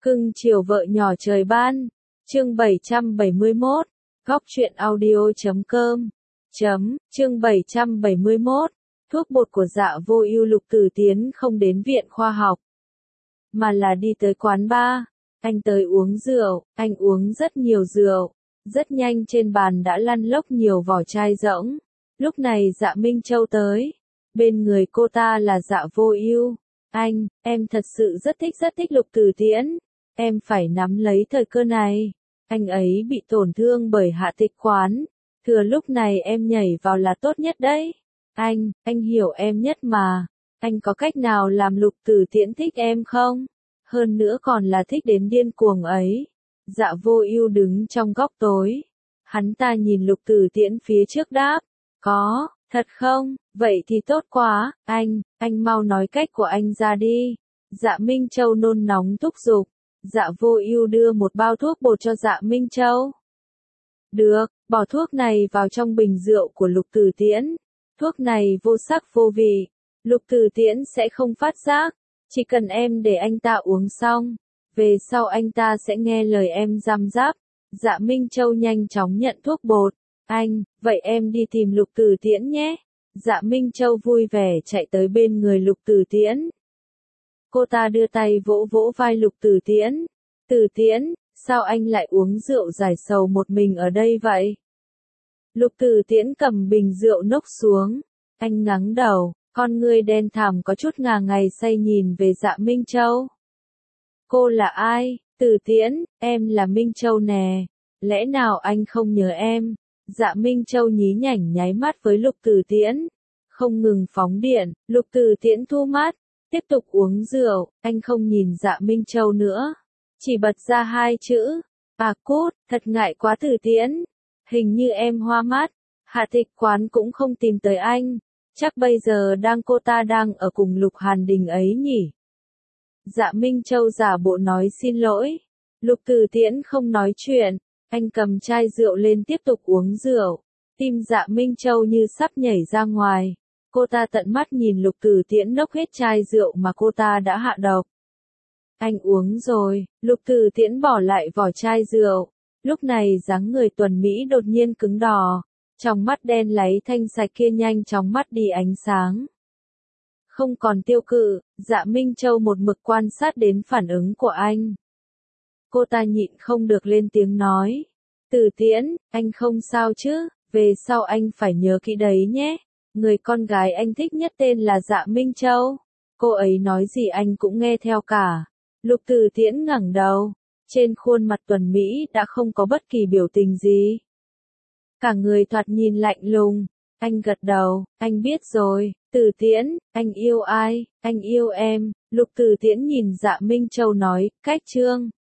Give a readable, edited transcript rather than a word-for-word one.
Cưng chiều vợ nhỏ trời ban. Chương 771. Góc truyện audio.com. Chương 771. Thuốc bột của Dạ Vô Ưu. Lục Tử Tiến không đến viện khoa học, mà là đi tới quán bar. Anh tới uống rượu, anh uống rất nhiều rượu. Rất nhanh trên bàn đã lăn lóc nhiều vỏ chai rỗng. Lúc này Dạ Minh Châu tới. Bên người cô ta là Dạ Vô Ưu. Em thật sự rất thích Lục Tử Tiễn. Em phải nắm lấy thời cơ này. Anh ấy bị tổn thương bởi Hạ Tịch Quán. Thừa lúc này em nhảy vào là tốt nhất đấy. Anh hiểu em nhất mà. Anh có cách nào làm Lục Tử Tiễn thích em không? Hơn nữa còn là thích đến điên cuồng ấy. Dạ Vô Ưu đứng trong góc tối. Hắn ta nhìn Lục Tử Tiễn phía trước đáp. Có, thật không? Vậy thì tốt quá. Anh mau nói cách của anh ra đi. Dạ Minh Châu nôn nóng thúc giục. Dạ Vô Ưu đưa một bao thuốc bột cho Dạ Minh Châu. Được, bỏ thuốc này vào trong bình rượu của Lục Tử Tiễn. Thuốc này vô sắc vô vị. Lục Tử Tiễn sẽ không phát giác. Chỉ cần em để anh ta uống xong. Về sau anh ta sẽ nghe lời em răm rắp. Dạ Minh Châu nhanh chóng nhận thuốc bột. Vậy em đi tìm Lục Tử Tiễn nhé. Dạ Minh Châu vui vẻ chạy tới bên người Lục Tử Tiễn. Cô ta đưa tay vỗ vỗ vai Lục Tử Tiễn. Tử Tiễn, sao anh lại uống rượu giải sầu một mình ở đây vậy? Lục Tử Tiễn cầm bình rượu nốc xuống. Anh ngẩng đầu, con ngươi đen thẳm có chút ngà ngày say nhìn về Dạ Minh Châu. Cô là ai? Tử Tiễn, em là Minh Châu nè. Lẽ nào anh không nhớ em? Dạ Minh Châu nhí nhảnh nháy mắt với Lục Tử Tiễn. Không ngừng phóng điện, Lục Tử Tiễn thu mắt. Tiếp tục uống rượu, anh không nhìn Dạ Minh Châu nữa. Chỉ bật ra hai chữ. À cút, thật ngại quá Tử Tiễn. Hình như em hoa mắt. Hạ Tịch Quán cũng không tìm tới anh. Chắc bây giờ cô ta đang ở cùng Lục Hàn Đình ấy nhỉ? Dạ Minh Châu giả bộ nói xin lỗi. Lục Tử Tiễn không nói chuyện. Anh cầm chai rượu lên tiếp tục uống rượu. Tim Dạ Minh Châu như sắp nhảy ra ngoài. Cô ta tận mắt nhìn Lục Tử Tiễn nốc hết chai rượu mà cô ta đã hạ độc. Anh uống rồi. Lục Tử Tiễn bỏ lại vỏ chai rượu. Lúc này dáng người tuần Mỹ đột nhiên cứng đò. Trong mắt đen láy thanh sạch kia nhanh chóng mất đi ánh sáng. Không còn tiêu cự, Dạ Minh Châu một mực quan sát đến phản ứng của anh. Cô ta nhịn không được lên tiếng nói. Tử Tiễn, anh không sao chứ? Về sau anh phải nhớ kỹ đấy nhé. Người con gái anh thích nhất tên là Dạ Minh Châu. Cô ấy nói gì anh cũng nghe theo cả. Lục Tử Tiễn ngẩng đầu. Trên khuôn mặt tuần Mỹ đã không có bất kỳ biểu tình gì. Cả người thoạt nhìn lạnh lùng. Anh gật đầu, anh biết rồi. Tử Tiễn, anh yêu ai? Anh yêu em. Lục Tử Tiễn nhìn Dạ Minh Châu nói, cách chương.